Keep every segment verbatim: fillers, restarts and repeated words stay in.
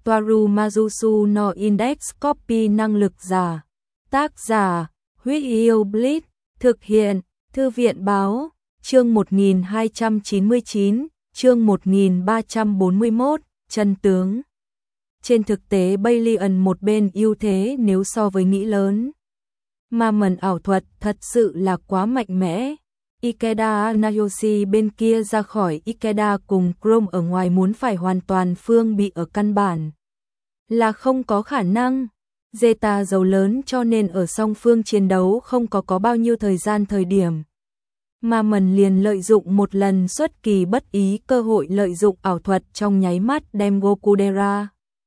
Toaru Majusu no Index Copy năng lực giả. Tác giả, Huyết Yêu Blitz, thực hiện, Thư viện báo, chương một nghìn hai trăm chín mươi chín, chương một nghìn ba trăm bốn mươi mốt, chân tướng. Trên thực tế Balian một bên ưu thế nếu so với nghĩ lớn. Ma mẩn ảo thuật thật sự là quá mạnh mẽ. Ikeda Nayoshi bên kia ra khỏi Ikeda cùng Chrome ở ngoài muốn phải hoàn toàn phương bị ở căn bản là không có khả năng. Zeta giàu lớn cho nên ở song phương chiến đấu không có có bao nhiêu thời gian thời điểm. Ma mẩn liền lợi dụng một lần xuất kỳ bất ý cơ hội lợi dụng ảo thuật trong nháy mắt đem Gokudera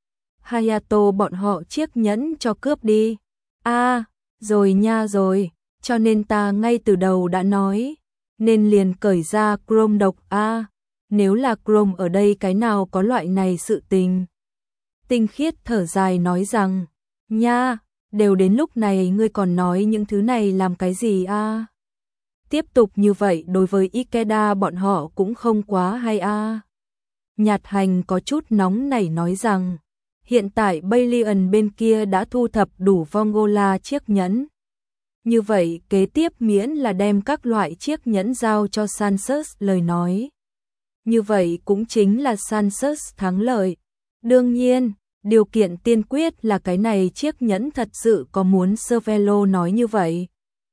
Hayato bọn họ chiếc nhẫn cho cướp đi. A, à, rồi nha rồi, cho nên ta ngay từ đầu đã nói, nên liền cởi ra Chrome độc a, à, nếu là Chrome ở đây cái nào có loại này sự tình. Tinh Khiết thở dài nói rằng, nha, đều đến lúc này ngươi còn nói những thứ này làm cái gì a? À? Tiếp tục như vậy đối với Ikeda bọn họ cũng không quá hay a. À? Nhạt Hành có chút nóng nảy nói rằng, hiện tại Balian bên kia đã thu thập đủ Vongola chiếc nhẫn. Như vậy kế tiếp miễn là đem các loại chiếc nhẫn giao cho Sansus lời nói. Như vậy cũng chính là Sansus thắng lợi. Đương nhiên, điều kiện tiên quyết là cái này chiếc nhẫn thật sự có muốn Cervelo nói như vậy.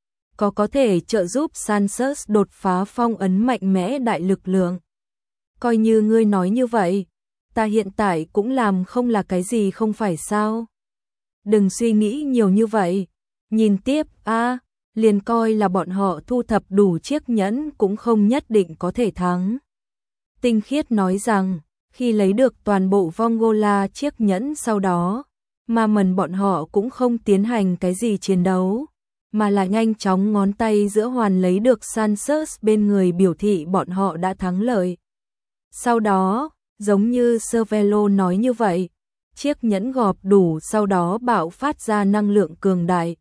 Có có thể trợ giúp Sansus đột phá phong ấn mạnh mẽ đại lực lượng. Coi như ngươi nói như vậy, ta hiện tại cũng làm không là cái gì không phải sao. Đừng suy nghĩ nhiều như vậy. Nhìn tiếp a, à, liền coi là bọn họ thu thập đủ chiếc nhẫn cũng không nhất định có thể thắng. Tinh Khiết nói rằng, khi lấy được toàn bộ Vongola chiếc nhẫn sau đó, Ma mẩn bọn họ cũng không tiến hành cái gì chiến đấu, mà là nhanh chóng ngón tay giữa hoàn lấy được Sansus bên người biểu thị bọn họ đã thắng lợi. Sau đó, giống như Cervelo nói như vậy, chiếc nhẫn gọp đủ sau đó bạo phát ra năng lượng cường đại.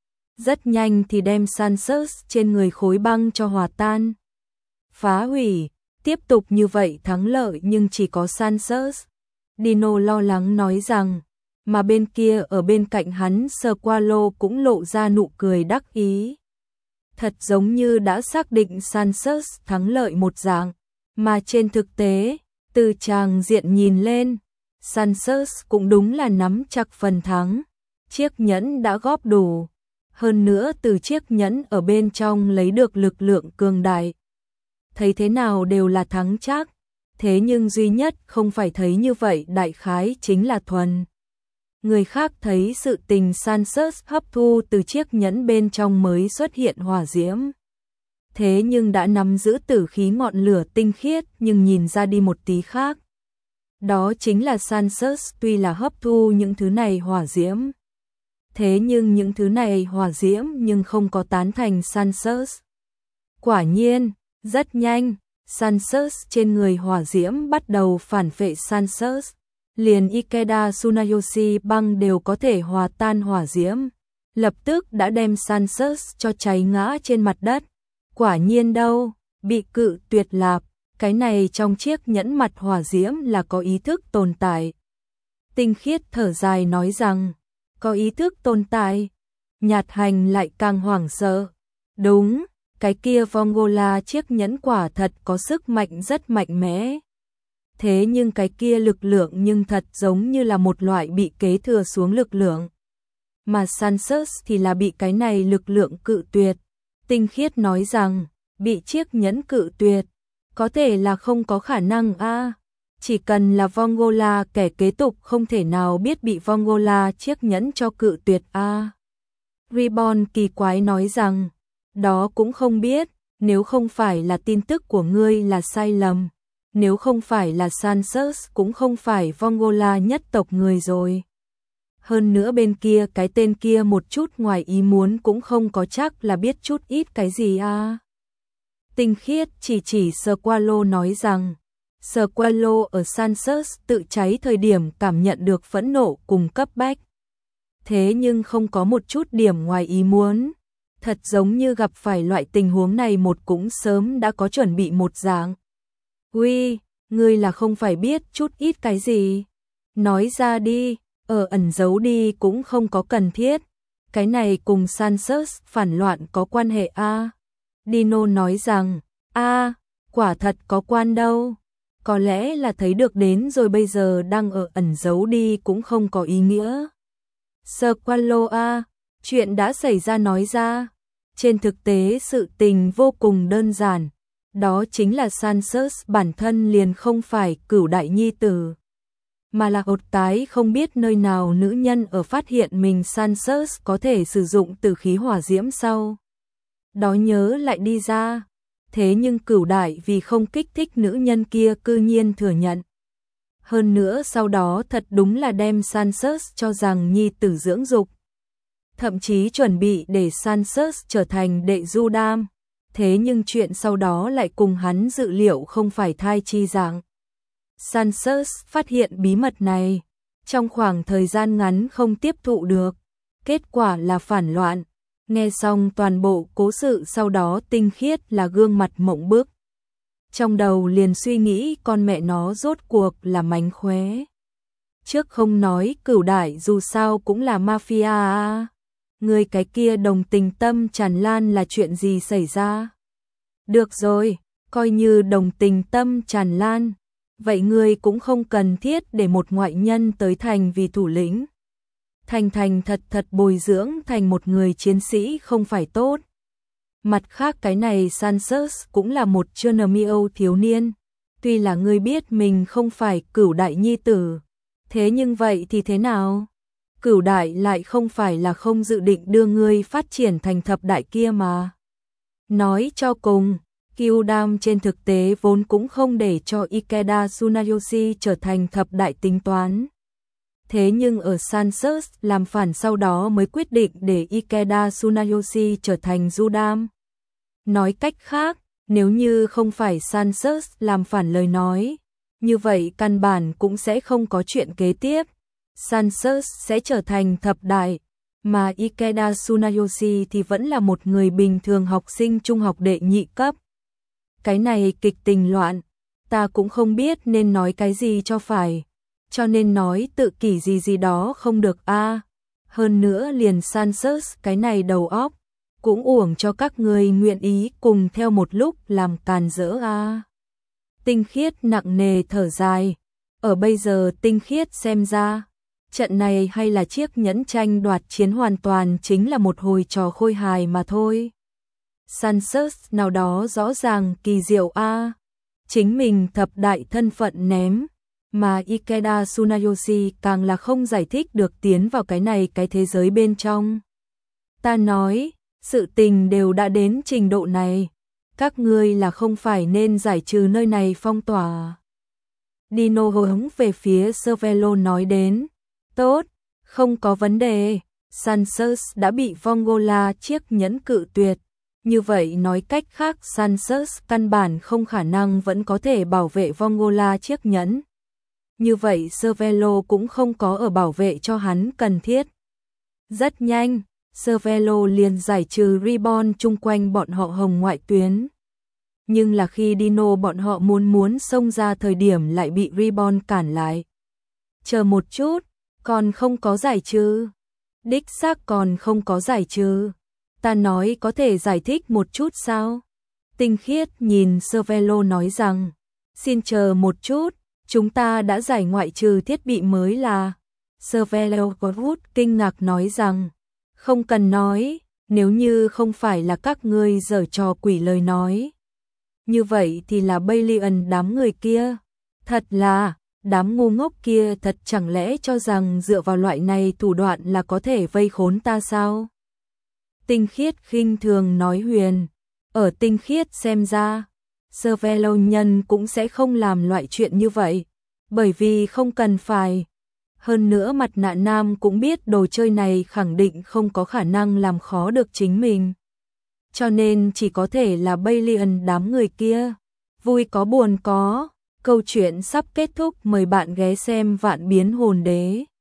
Rất nhanh thì đem Sansus trên người khối băng cho hòa tan, phá hủy, tiếp tục như vậy thắng lợi nhưng chỉ có Sansus. Dino lo lắng nói rằng, mà bên kia ở bên cạnh hắn Squalo cũng lộ ra nụ cười đắc ý. Thật giống như đã xác định Sansus thắng lợi một dạng, mà trên thực tế, từ tràng diện nhìn lên, Sansus cũng đúng là nắm chắc phần thắng, chiếc nhẫn đã góp đủ. Hơn nữa từ chiếc nhẫn ở bên trong lấy được lực lượng cường đại. Thấy thế nào đều là thắng chắc, thế nhưng duy nhất không phải thấy như vậy đại khái chính là thuần. Người khác thấy sự tình Sansus hấp thu từ chiếc nhẫn bên trong mới xuất hiện hỏa diễm. Thế nhưng đã nắm giữ tử khí ngọn lửa tinh khiết nhưng nhìn ra đi một tí khác. Đó chính là Sansus tuy là hấp thu những thứ này hỏa diễm. Thế nhưng những thứ này hỏa diễm nhưng không có tán thành Sansus. Quả nhiên, rất nhanh, Sansus trên người hỏa diễm bắt đầu phản phệ Sansus. Liền Ikeda Tsunayoshi băng đều có thể hòa tan hỏa diễm. Lập tức đã đem Sansus cho cháy ngã trên mặt đất. Quả nhiên đâu, bị cự tuyệt lạp, cái này trong chiếc nhẫn mặt hỏa diễm là có ý thức tồn tại. Tinh Khiết thở dài nói rằng, có ý thức tồn tại. Nhạt Hành lại càng hoảng sợ. Đúng, cái kia Vongola chiếc nhẫn quả thật có sức mạnh rất mạnh mẽ. Thế nhưng cái kia lực lượng nhưng thật giống như là một loại bị kế thừa xuống lực lượng. Mà Sansus thì là bị cái này lực lượng cự tuyệt. Tinh Khiết nói rằng, bị chiếc nhẫn cự tuyệt, có thể là không có khả năng a. À. Chỉ cần là Vongola kẻ kế tục không thể nào biết bị Vongola chiếc nhẫn cho cự tuyệt a. À. Reborn kỳ quái nói rằng, đó cũng không biết, nếu không phải là tin tức của ngươi là sai lầm, nếu không phải là Sansus cũng không phải Vongola nhất tộc người rồi. Hơn nữa bên kia cái tên kia một chút ngoài ý muốn cũng không có chắc là biết chút ít cái gì a. À. Tinh Khiết chỉ chỉ Squalo nói rằng, Squalo ở Sansus tự cháy thời điểm cảm nhận được phẫn nộ cùng cấp bách. Thế nhưng không có một chút điểm ngoài ý muốn. Thật giống như gặp phải loại tình huống này một cũng sớm đã có chuẩn bị một dạng. Uy, ngươi là không phải biết chút ít cái gì. Nói ra đi, ở ẩn giấu đi cũng không có cần thiết. Cái này cùng Sansus phản loạn có quan hệ a à? Dino nói rằng, a à, quả thật có quan đâu. Có lẽ là thấy được đến rồi bây giờ đang ở ẩn giấu đi cũng không có ý nghĩa. Squalo a, chuyện đã xảy ra nói ra. Trên thực tế sự tình vô cùng đơn giản. Đó chính là Sansus bản thân liền không phải cửu đại nhi tử, mà là một cái không biết nơi nào nữ nhân ở phát hiện mình Sansus có thể sử dụng tử khí hỏa diễm sau. Đó nhớ lại đi ra. Thế nhưng cửu đại vì không kích thích nữ nhân kia cư nhiên thừa nhận. Hơn nữa sau đó thật đúng là đem Sansus cho rằng nhi tử dưỡng dục. Thậm chí chuẩn bị để Sansus trở thành đệ du đam. Thế nhưng chuyện sau đó lại cùng hắn dự liệu không phải thai chi dạng. Sansus phát hiện bí mật này, trong khoảng thời gian ngắn không tiếp thụ được, kết quả là phản loạn. Nghe xong toàn bộ cố sự sau đó Tinh Khiết là gương mặt mộng bức. Trong đầu liền suy nghĩ con mẹ nó rốt cuộc là mánh khóe. Trước không nói cửu đại dù sao cũng là mafia à. Người cái kia đồng tình tâm tràn lan là chuyện gì xảy ra? Được rồi, coi như đồng tình tâm tràn lan. Vậy ngươi cũng không cần thiết để một ngoại nhân tới thành vì thủ lĩnh. Thành thành thật thật bồi dưỡng thành một người chiến sĩ không phải tốt. Mặt khác cái này Sansus cũng là một Chernomio thiếu niên. Tuy là ngươi biết mình không phải cửu đại nhi tử. Thế nhưng vậy thì thế nào? Cửu đại lại không phải là không dự định đưa ngươi phát triển thành thập đại kia mà. Nói cho cùng, Kyudam trên thực tế vốn cũng không để cho Ikeda Tsunayoshi trở thành thập đại tính toán. Thế nhưng ở Sansus làm phản sau đó mới quyết định để Ikeda Tsunayoshi trở thành Judam. Nói cách khác, nếu như không phải Sansus làm phản lời nói, như vậy căn bản cũng sẽ không có chuyện kế tiếp. Sansus sẽ trở thành thập đại, mà Ikeda Tsunayoshi thì vẫn là một người bình thường học sinh trung học đệ nhị cấp. Cái này kịch tình loạn, ta cũng không biết nên nói cái gì cho phải. Cho nên nói tự kỷ gì gì đó không được a à. Hơn nữa liền Sansus cái này đầu óc, cũng uổng cho các người nguyện ý cùng theo một lúc làm càn rỡ a à. Tinh Khiết nặng nề thở dài. Ở bây giờ Tinh Khiết xem ra, trận này hay là chiếc nhẫn tranh đoạt chiến hoàn toàn chính là một hồi trò khôi hài mà thôi. Sansus nào đó rõ ràng kỳ diệu a à. Chính mình thập đại thân phận ném. Mà Ikeda Tsunayoshi càng là không giải thích được tiến vào cái này cái thế giới bên trong. Ta nói, sự tình đều đã đến trình độ này. Các ngươi là không phải nên giải trừ nơi này phong tỏa. Dino hướng về phía Cervelo nói đến. Tốt, không có vấn đề. Sansus đã bị Vongola chiếc nhẫn cự tuyệt. Như vậy nói cách khác Sansus căn bản không khả năng vẫn có thể bảo vệ Vongola chiếc nhẫn. Như vậy Cervelo cũng không có ở bảo vệ cho hắn cần thiết. Rất nhanh, Cervelo liền giải trừ ribbon chung quanh bọn họ hồng ngoại tuyến. Nhưng là khi Dino bọn họ muốn muốn xông ra thời điểm lại bị ribbon cản lại. Chờ một chút, còn không có giải trừ. Đích xác còn không có giải trừ. Ta nói có thể giải thích một chút sao? Tinh Khiết nhìn Cervelo nói rằng, xin chờ một chút. Chúng ta đã giải ngoại trừ thiết bị mới là. Cervelo Goodwood kinh ngạc nói rằng, không cần nói, nếu như không phải là các ngươi giở trò quỷ lời nói. Như vậy thì là Balian đám người kia. Thật là, đám ngu ngốc kia thật chẳng lẽ cho rằng dựa vào loại này thủ đoạn là có thể vây khốn ta sao? Tinh Khiết khinh thường nói huyền. Ở Tinh Khiết xem ra, Cervelo nhân cũng sẽ không làm loại chuyện như vậy, bởi vì không cần phải. Hơn nữa mặt nạ nam cũng biết đồ chơi này khẳng định không có khả năng làm khó được chính mình. Cho nên chỉ có thể là Balian đám người kia. Vui có buồn có, câu chuyện sắp kết thúc, mời bạn ghé xem Vạn Biến Hồn Đế.